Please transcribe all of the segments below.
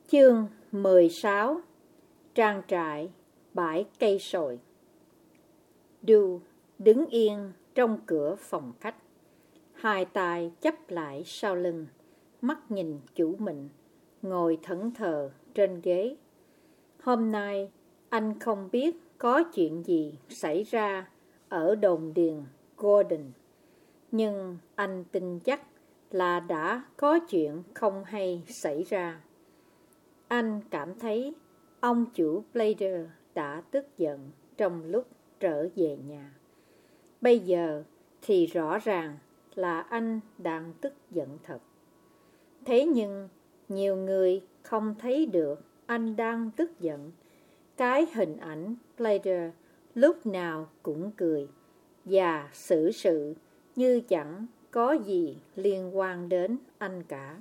Chương 16. Trang trại bãi cây sồi. Du đứng yên trong cửa phòng khách, hai tay chắp lại sau lưng, mắt nhìn chủ mình, ngồi thẫn thờ trên ghế. Hôm nay anh không biết có chuyện gì xảy ra ở đồn điền Gordon, nhưng anh tin chắc là đã có chuyện không hay xảy ra. Anh cảm thấy ông chủ Blader đã tức giận trong lúc trở về nhà. Bây giờ thì rõ ràng là anh đang tức giận thật. Thế nhưng nhiều người không thấy được anh đang tức giận. Cái hình ảnh Blader lúc nào cũng cười và xử sự như chẳng có gì liên quan đến anh cả.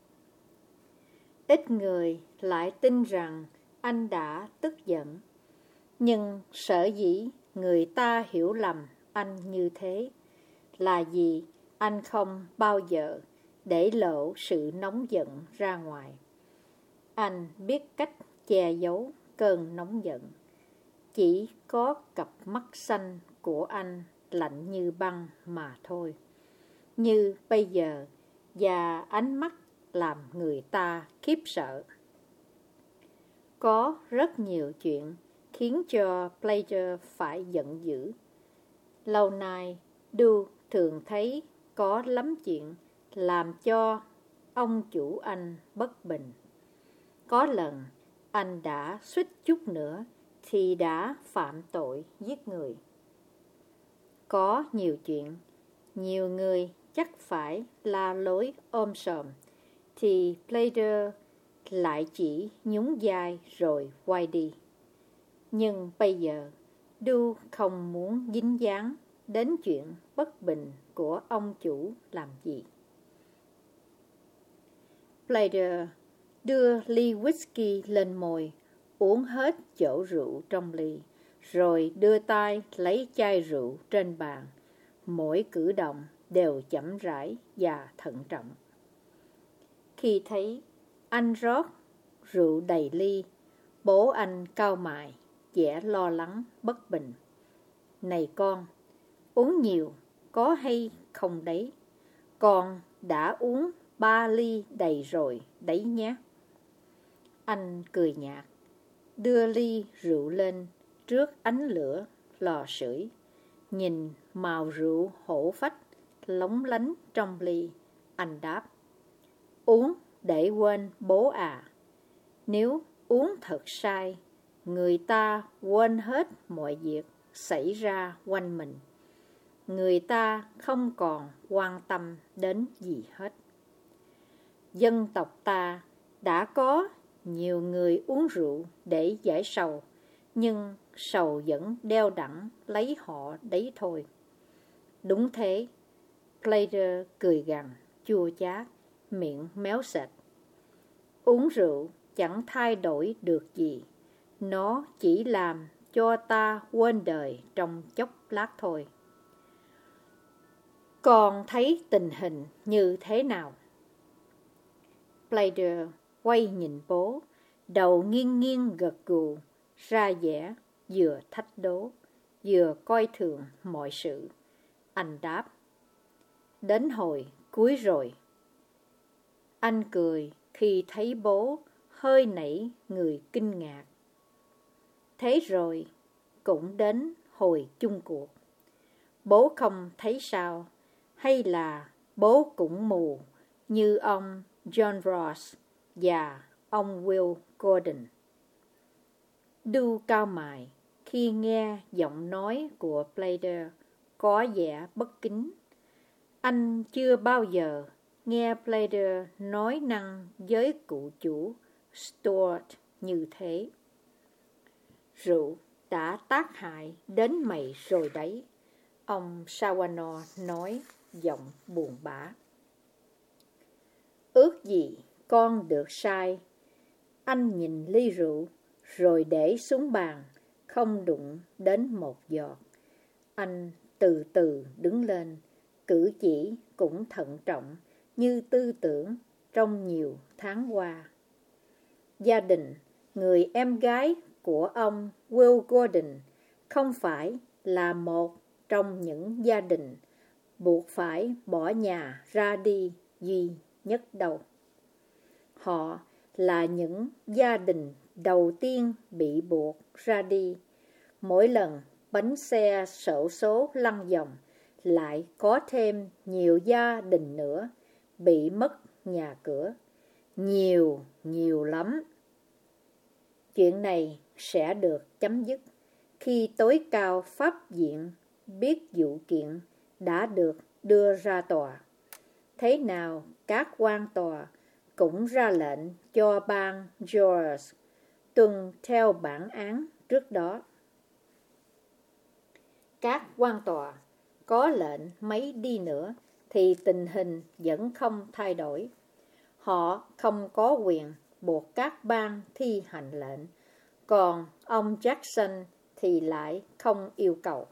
Ít người lại tin rằng anh đã tức giận, nhưng sở dĩ người ta hiểu lầm anh như thế là vì anh không bao giờ để lộ sự nóng giận ra ngoài. Anh biết cách che giấu cơn nóng giận. Chỉ có cặp mắt xanh của anh lạnh như băng mà thôi, như bây giờ, và ánh mắt làm người ta khiếp sợ. Có rất nhiều chuyện khiến cho Blader phải giận dữ. Lâu nay, Du thường thấy có lắm chuyện làm cho ông chủ anh bất bình. Có lần, anh đã suýt chút nữa thì đã phạm tội giết người. Có nhiều chuyện, nhiều người chắc phải la lối ôm sòm, thì Blader lại chỉ nhún vai rồi quay đi. Nhưng bây giờ, Du không muốn dính dáng đến chuyện bất bình của ông chủ làm gì. Blader đưa ly whisky lên môi, uống hết chỗ rượu trong ly, rồi đưa tay lấy chai rượu trên bàn. Mỗi cử động đều chậm rãi và thận trọng. Khi thấy anh rót rượu đầy ly, bố anh cau mày, vẻ lo lắng bất bình. Này con, uống nhiều có hay không đấy? Con đã uống 3 ly đầy rồi đấy nhé. Anh cười nhạt, đưa ly rượu lên trước ánh lửa lò sưởi. Nhìn màu rượu hổ phách lóng lánh trong ly, anh đáp: uống để quên bố à. Nếu uống thật sai, người ta quên hết mọi việc xảy ra quanh mình. Người ta không còn quan tâm đến gì hết. Dân tộc ta đã có nhiều người uống rượu để giải sầu, nhưng sầu vẫn đeo đẳng lấy họ đấy thôi. Đúng thế. Blader cười gằn, chua chát, miệng méo sệt. Uống rượu chẳng thay đổi được gì. Nó chỉ làm cho ta quên đời trong chốc lát thôi. Con thấy tình hình như thế nào? Blader quay nhìn bố, đầu nghiêng nghiêng gật gù, ra vẻ vừa thách đố, vừa coi thường mọi sự. Anh đáp: đến hồi cuối rồi. Anh cười khi thấy bố hơi nảy người kinh ngạc. Thế rồi cũng đến hồi chung cuộc. Bố không thấy sao, hay là bố cũng mù như ông John Ross và ông Will Gordon? Du cau mày khi nghe giọng nói của Blader có vẻ bất kính. Anh chưa bao giờ nghe Blader nói năng với cụ chủ Stuart như thế. Rượu đã tác hại đến mày rồi đấy, ông Sawanor nói giọng buồn bã. Ước gì con được sai. Anh nhìn ly rượu rồi để xuống bàn, không đụng đến một giọt. Anh từ từ đứng lên, cử chỉ cũng thận trọng như tư tưởng trong nhiều tháng qua. gia đình, người em gái của ông Will Gordon không phải là một trong những gia đình buộc phải bỏ nhà ra đi duy nhất đâu. Họ là những gia đình đầu tiên bị buộc ra đi. Mỗi lần bánh xe xổ số lăn vòng, lại có thêm nhiều gia đình nữa bị mất nhà cửa. Nhiều lắm. Chuyện này sẽ được chấm dứt khi tối cao pháp viện biết vụ kiện đã được đưa ra tòa. Thế nào các quan tòa cũng ra lệnh cho bang Georgia tuân theo bản án trước đó. Các quan tòa có lệnh mấy đi nữa thì tình hình vẫn không thay đổi. Họ không có quyền buộc các bang thi hành lệnh, còn ông Jackson thì lại không yêu cầu.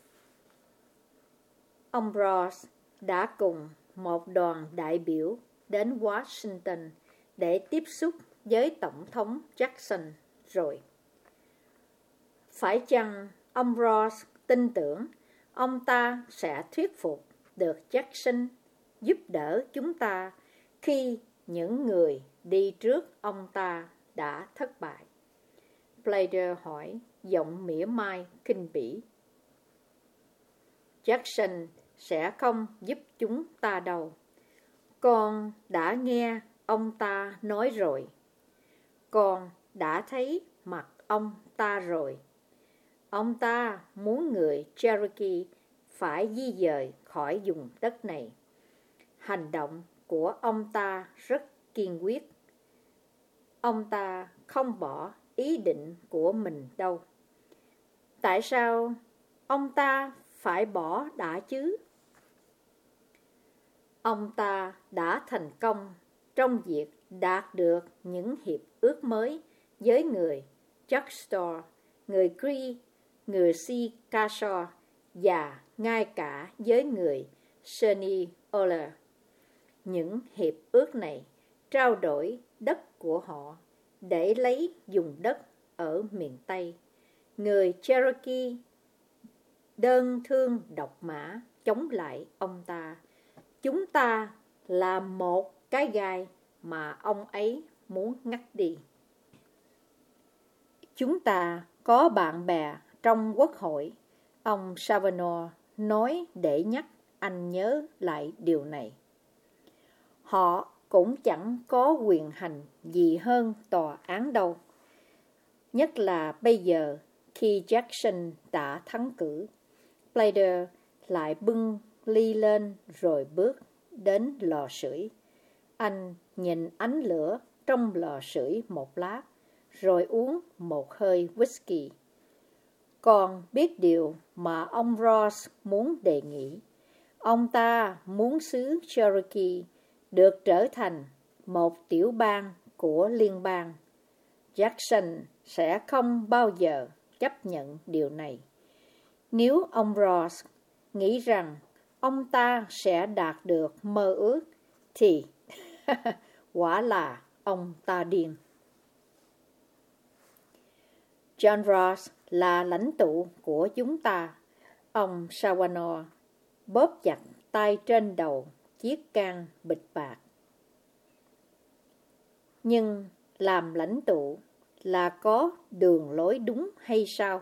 Ông Ross đã cùng một đoàn đại biểu đến Washington để tiếp xúc với Tổng thống Jackson rồi. Phải chăng ông Ross tin tưởng ông ta sẽ thuyết phục được Jackson giúp đỡ chúng ta khi những người đi trước ông ta đã thất bại? Plater hỏi, giọng mỉa mai khinh bỉ. Jackson sẽ không giúp chúng ta đâu. Con đã nghe ông ta nói rồi. Con đã thấy mặt ông ta rồi. Ông ta muốn người Cherokee phải di dời khỏi vùng đất này. Hành động của ông ta rất kiên quyết. Ông ta không bỏ ý định của mình đâu. Tại sao ông ta phải bỏ đã chứ? Ông ta đã thành công trong việc đạt được những hiệp ước mới với người Choctaw, người Cree, người Chickasaw và ngay cả với người Seneola. Những hiệp ước này trao đổi đất của họ để lấy vùng đất ở miền Tây. Người Cherokee đơn thương độc mã chống lại ông ta. Chúng ta là một cái gai mà ông ấy muốn ngắt đi. Chúng ta có bạn bè trong quốc hội, ông Savanor nói để nhắc anh nhớ lại điều này. Họ cũng chẳng có quyền hành gì hơn tòa án đâu. Nhất là bây giờ khi Jackson đã thắng cử. Plater lại bưng ly lên rồi bước đến lò sưởi. Anh nhìn ánh lửa trong lò sưởi một lát, rồi uống một hơi whisky. Còn biết điều mà ông Ross muốn đề nghị. Ông ta muốn xứ Cherokee được trở thành một tiểu bang của liên bang. Jackson sẽ không bao giờ chấp nhận điều này. Nếu ông Ross nghĩ rằng ông ta sẽ đạt được mơ ước thì quả là ông ta điên. John Ross là lãnh tụ của chúng ta. Ông Savanor bóp chặt tay trên đầu chiếc can bịch bạc. Nhưng làm lãnh tụ là có đường lối đúng hay sao?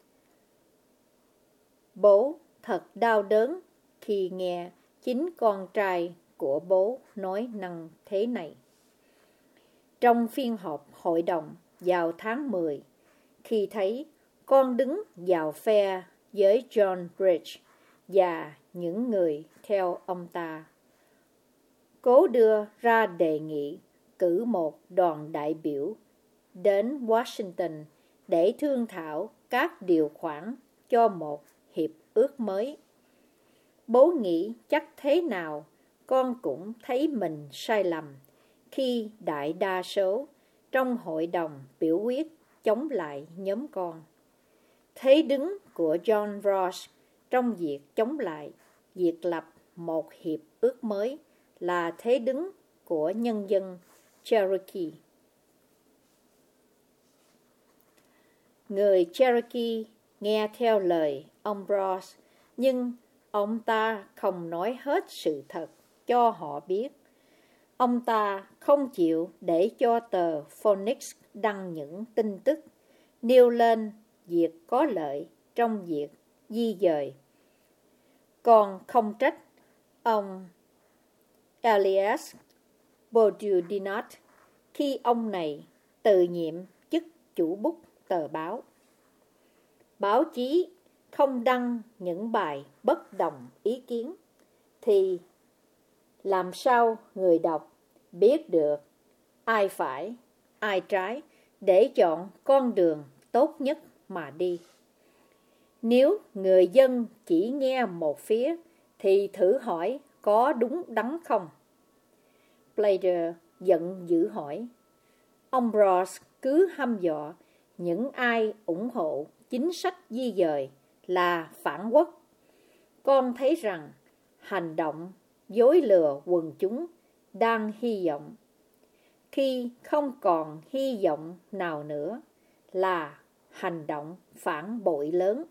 Bố thật đau đớn khi nghe chính con trai của bố nói năng thế này. Trong phiên họp hội đồng vào tháng 10, khi thấy con đứng vào phe với John Bridge và những người theo ông ta, cố đưa ra đề nghị cử một đoàn đại biểu đến Washington để thương thảo các điều khoản cho một hiệp ước mới. Bố nghĩ chắc thế nào con cũng thấy mình sai lầm khi đại đa số trong hội đồng biểu quyết chống lại nhóm con. Thế đứng của John Ross trong việc chống lại việc lập một hiệp ước mới là thế đứng của nhân dân Cherokee. Người Cherokee nghe theo lời ông Ross, nhưng ông ta không nói hết sự thật cho họ biết. Ông ta không chịu để cho tờ Phoenix đăng những tin tức nêu lên việc có lợi trong việc di dời. Còn không trách ông Elias Boudinot khi ông này từ nhiệm chức chủ bút tờ báo. Báo chí không đăng những bài bất đồng ý kiến thì làm sao người đọc biết được ai phải, ai trái để chọn con đường tốt nhất mà đi. Nếu người dân chỉ nghe một phía thì thử hỏi có đúng đắn không? Plater giận dữ hỏi. Ông Ross cứ hăm dọa những ai ủng hộ chính sách di dời là phản quốc. Con thấy rằng hành động dối lừa quần chúng đang hy vọng, khi không còn hy vọng nào nữa, là hành động phản bội lớn.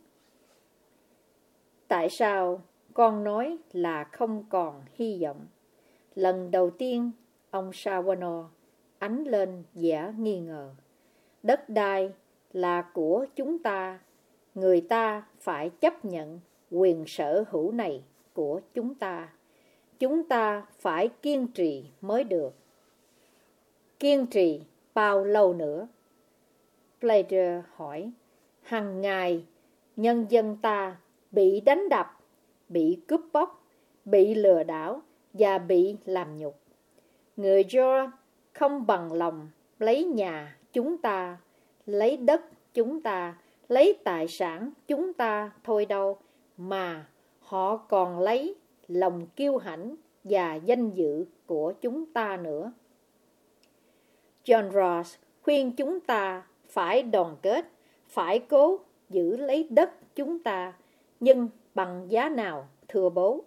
Tại sao con nói là không còn hy vọng? Lần đầu tiên, ông Shawano ánh lên vẻ nghi ngờ. Đất đai là của chúng ta, người ta phải chấp nhận quyền sở hữu này của chúng ta. Chúng ta phải kiên trì mới được. Kiên trì bao lâu nữa? Plater hỏi. Hằng ngày, nhân dân ta bị đánh đập, bị cướp bóc, bị lừa đảo và bị làm nhục. Người George không bằng lòng lấy nhà chúng ta, lấy đất chúng ta, lấy tài sản chúng ta thôi đâu, mà họ còn lấy lòng kiêu hãnh và danh dự của chúng ta nữa. John Ross khuyên chúng ta phải đoàn kết, phải cố giữ lấy đất chúng ta, nhưng bằng giá nào, thưa bố?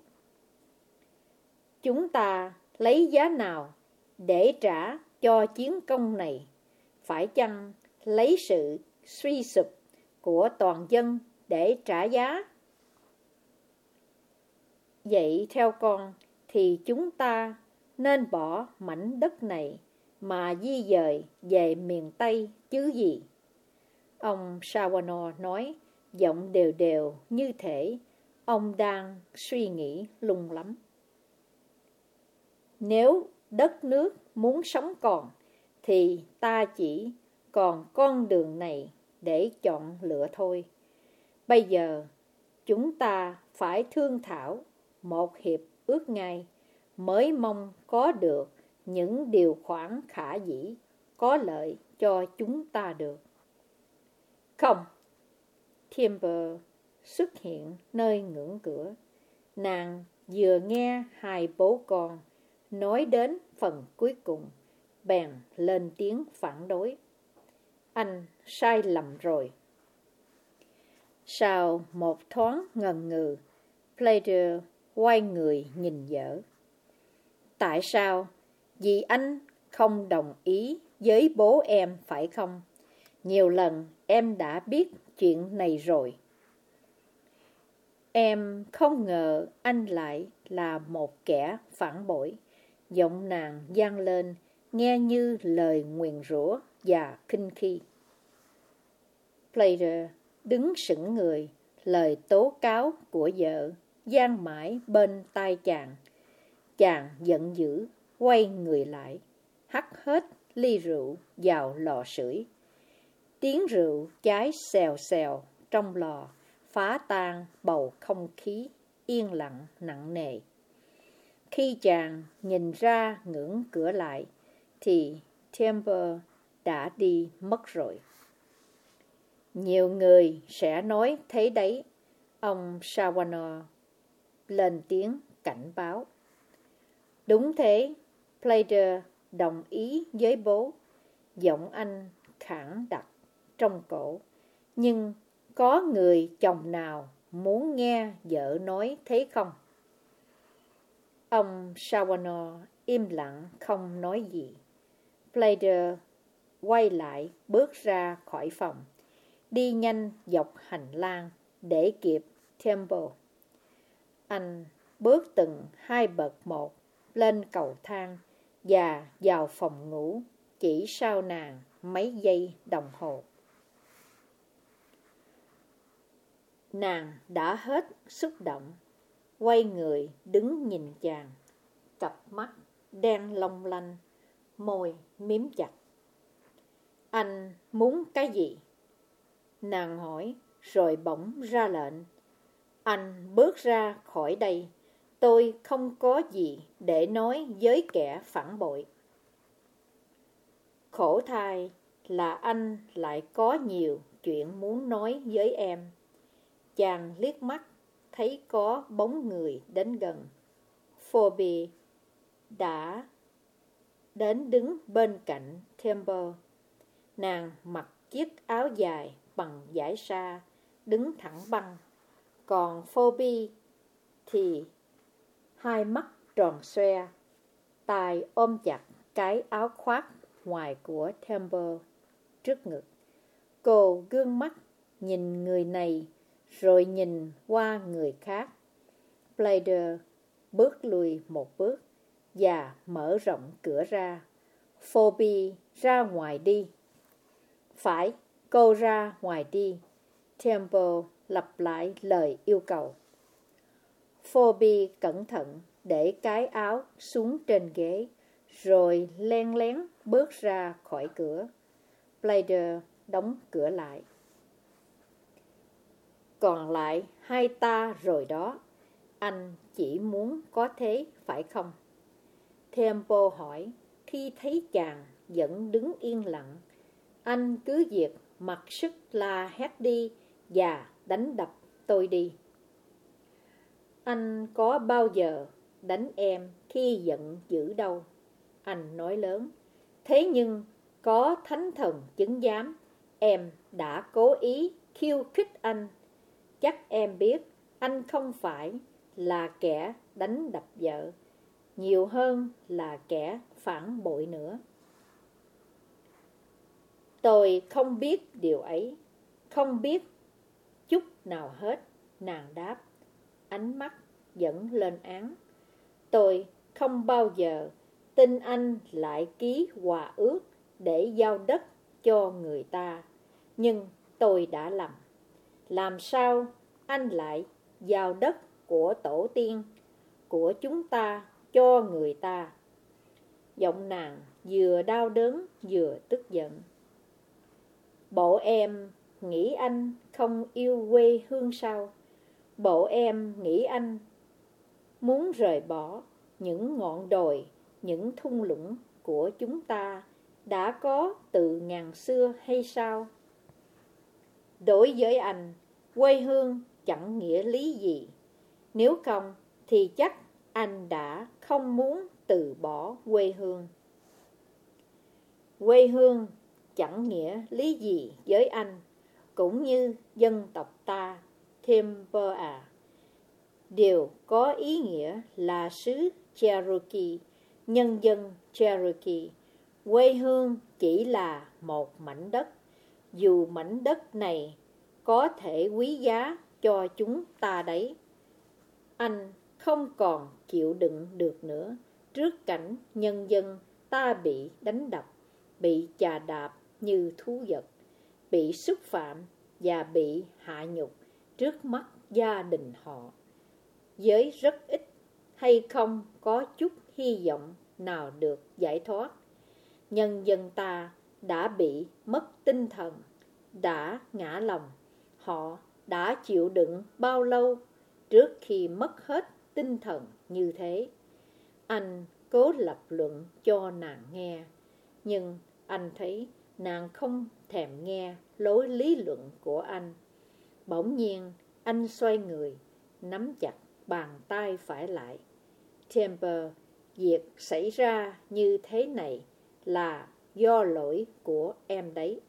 Chúng ta lấy giá nào để trả cho chiến công này? Phải chăng lấy sự suy sụp của toàn dân để trả giá? Vậy theo con thì chúng ta nên bỏ mảnh đất này mà di dời về miền Tây chứ gì? Ông Shawano nói, giọng đều đều như thể ông đang suy nghĩ lung lắm. Nếu đất nước muốn sống còn, thì ta chỉ còn con đường này để chọn lựa thôi. Bây giờ, chúng ta phải thương thảo một hiệp ước ngay, mới mong có được những điều khoản khả dĩ, có lợi cho chúng ta được. Không. Timber xuất hiện nơi ngưỡng cửa. Nàng vừa nghe hai bố con nói đến phần cuối cùng, bèn lên tiếng phản đối. Anh sai lầm rồi. Sau một thoáng ngần ngừ, Plater quay người nhìn vợ. Tại sao? Vì anh không đồng ý với bố em phải không? Nhiều lần em đã biết chuyện này rồi. Em không ngờ anh lại là một kẻ phản bội. Giọng nàng vang lên, nghe như lời nguyền rủa và khinh khi. Plater đứng sững người, lời tố cáo của vợ vang mãi bên tai chàng. Chàng giận dữ, quay người lại, hắt hết ly rượu vào lò sưởi. Tiếng rượu cháy xèo xèo trong lò, phá tan bầu không khí yên lặng nặng nề. Khi chàng nhìn ra ngưỡng cửa lại, thì Timber đã đi mất rồi. Nhiều người sẽ nói thế đấy, ông Shawano lên tiếng cảnh báo. Đúng thế, Plater đồng ý với bố, giọng anh khản đặc trong cổ. Nhưng có người chồng nào muốn nghe vợ nói thế không? Ông Shawano im lặng không nói gì. Plater quay lại bước ra khỏi phòng. đi nhanh dọc hành lang để kịp Temple. Anh bước từng 2 bậc một lên cầu thang và vào phòng ngủ chỉ sau nàng mấy giây đồng hồ. Nàng đã hết xúc động, quay người đứng nhìn chàng, cặp mắt đen long lanh, môi mím chặt. Anh muốn cái gì? Nàng hỏi rồi bỗng ra lệnh. Anh bước ra khỏi đây, tôi không có gì để nói với kẻ phản bội. Khổ thay là anh lại có nhiều chuyện muốn nói với em. Chàng liếc mắt, thấy có bóng người đến gần. Phoebe đã đến đứng bên cạnh Temple. Nàng mặc chiếc áo dài bằng vải sa, đứng thẳng băng. Còn Phoebe thì hai mắt tròn xoe, tay ôm chặt cái áo khoác ngoài của Temple trước ngực. Cô gương mắt nhìn người này rồi nhìn qua người khác. Blader bước lùi một bước và mở rộng cửa ra. Phoebe ra ngoài đi. Phải, cô ra ngoài đi. Temple lặp lại lời yêu cầu. Phoebe cẩn thận để cái áo xuống trên ghế, rồi len lén bước ra khỏi cửa. Blader đóng cửa lại. Còn lại hai ta rồi đó. Anh chỉ muốn có thế phải không? Temple hỏi khi thấy chàng vẫn đứng yên lặng. Anh cứ việc mặc sức la hét đi và đánh đập tôi đi. Anh có bao giờ đánh em khi giận dữ đâu, anh nói lớn. Thế nhưng có thánh thần chứng giám, em đã cố ý khiêu khích anh. Chắc em biết anh không phải là kẻ đánh đập vợ, nhiều hơn là kẻ phản bội nữa. Tôi không biết điều ấy, không biết chút nào hết, nàng đáp, ánh mắt vẫn lên án. Tôi không bao giờ tin anh lại ký hòa ước để giao đất cho người ta, nhưng tôi đã lầm. Làm sao anh lại giao đất của tổ tiên, của chúng ta cho người ta? Giọng nàng vừa đau đớn vừa tức giận. Bộ em nghĩ anh không yêu quê hương sao? Bộ em nghĩ anh muốn rời bỏ những ngọn đồi, những thung lũng của chúng ta đã có từ ngàn xưa hay sao? Đối với anh, quê hương chẳng nghĩa lý gì. Nếu không thì chắc anh đã không muốn từ bỏ quê hương. Quê hương chẳng nghĩa lý gì với anh, cũng như dân tộc ta, Temple à. Đều có ý nghĩa là xứ Cherokee, nhân dân Cherokee. Quê hương chỉ là một mảnh đất, dù mảnh đất này có thể quý giá cho chúng ta đấy. Anh không còn chịu đựng được nữa trước cảnh nhân dân ta bị đánh đập, bị chà đạp như thú vật, bị xúc phạm và bị hạ nhục trước mắt gia đình họ. Với rất ít hay không có chút hy vọng nào được giải thoát. Nhân dân ta đã bị mất tinh thần, đã ngã lòng. Họ đã chịu đựng bao lâu trước khi mất hết tinh thần như thế? Anh cố lập luận cho nàng nghe, nhưng anh thấy nàng không thèm nghe lối lý luận của anh. Bỗng nhiên anh xoay người, nắm chặt bàn tay phải lại. Temple, việc xảy ra như thế này là do lỗi của em đấy.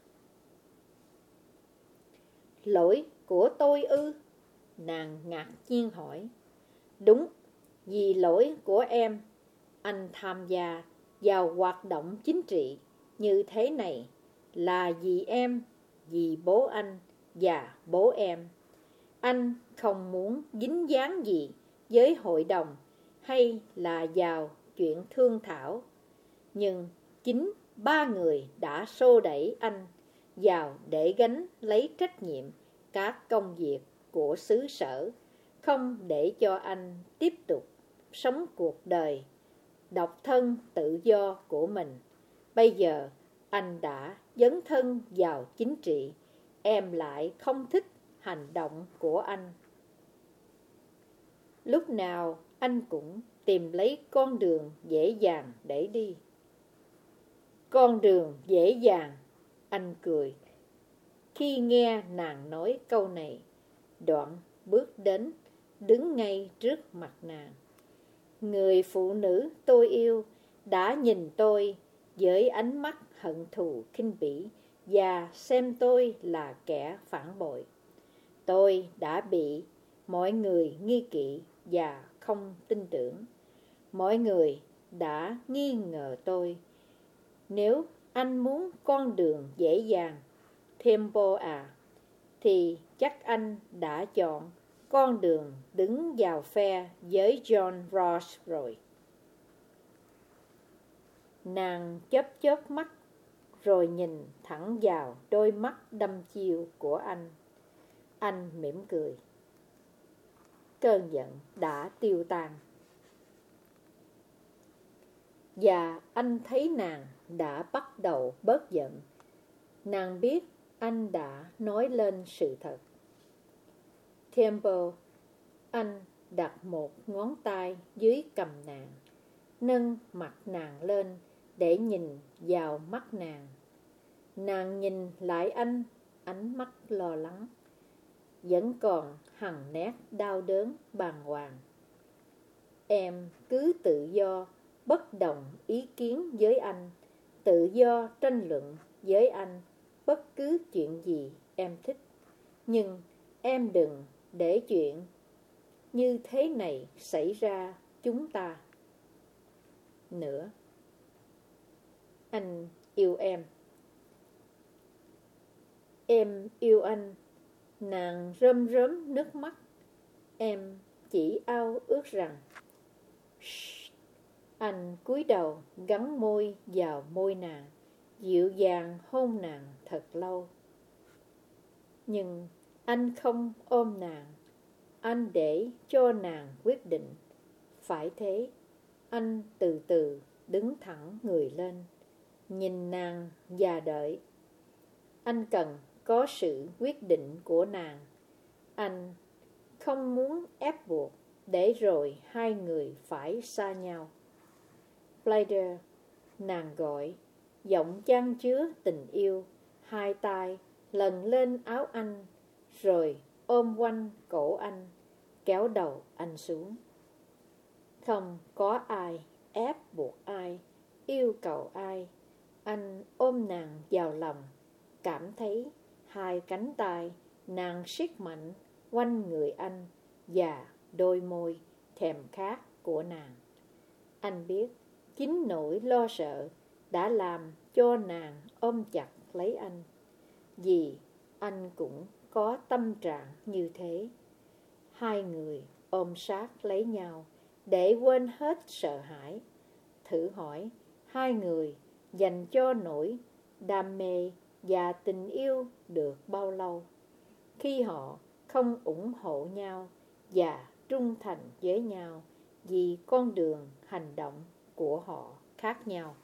Lỗi của tôi ư? Nàng ngạc nhiên hỏi. Đúng, vì lỗi của em. Anh tham gia vào hoạt động chính trị như thế này là vì em, vì bố anh, và bố em. Anh không muốn dính dáng gì với hội đồng hay là vào chuyện thương thảo. Nhưng chính ba người đã xô đẩy anh vào để gánh lấy trách nhiệm các công việc của xứ sở, không để cho anh tiếp tục sống cuộc đời độc thân tự do của mình. Bây giờ anh đã dấn thân vào chính trị, em lại không thích hành động của anh. Lúc nào anh cũng tìm lấy con đường dễ dàng để đi. Con đường dễ dàng, anh cười khi nghe nàng nói câu này, đoạn bước đến, đứng ngay trước mặt nàng. Người phụ nữ tôi yêu đã nhìn tôi với ánh mắt hận thù khinh bỉ và xem tôi là kẻ phản bội. Tôi đã bị mọi người nghi kỵ và không tin tưởng. Mọi người đã nghi ngờ tôi. Nếu anh muốn con đường dễ dàng, Temple à, thì chắc anh đã chọn con đường đứng vào phe với John Ross rồi. Nàng chớp chớp mắt rồi nhìn thẳng vào đôi mắt đăm chiêu của anh. Anh mỉm cười. Cơn giận đã tiêu tan. Và anh thấy nàng đã bắt đầu bớt giận. Nàng biết anh đã nói lên sự thật. Temple, anh đặt một ngón tay dưới cằm nàng, nâng mặt nàng lên để nhìn vào mắt nàng. Nàng nhìn lại anh, ánh mắt lo lắng, vẫn còn hằn nét đau đớn bàng hoàng. Em cứ tự do bất đồng ý kiến với anh, tự do tranh luận với anh bất cứ chuyện gì em thích. Nhưng em đừng để chuyện như thế này xảy ra chúng ta nữa. Anh yêu em. Em yêu anh. Nàng rơm rớm nước mắt. Em chỉ ao ước rằng... Anh cúi đầu gắn môi vào môi nàng, dịu dàng hôn nàng thật lâu. Nhưng anh không ôm nàng. Anh để cho nàng quyết định. Phải thế, anh từ từ đứng thẳng người lên, nhìn nàng và đợi. Anh cần có sự quyết định của nàng. Anh không muốn ép buộc để rồi hai người phải xa nhau. Pleiader, nàng gọi, giọng chan chứa tình yêu, hai tay lần lên áo anh, rồi ôm quanh cổ anh, kéo đầu anh xuống. Không có ai ép buộc ai, yêu cầu ai. Anh ôm nàng vào lòng, cảm thấy hai cánh tay nàng siết mạnh quanh người anh và đôi môi thèm khát của nàng. Anh biết chính nỗi lo sợ đã làm cho nàng ôm chặt lấy anh, vì anh cũng có tâm trạng như thế. Hai người ôm sát lấy nhau để quên hết sợ hãi. Thử hỏi hai người dành cho nỗi đam mê và tình yêu được bao lâu, khi họ không ủng hộ nhau và trung thành với nhau vì con đường hành động của họ khác nhau.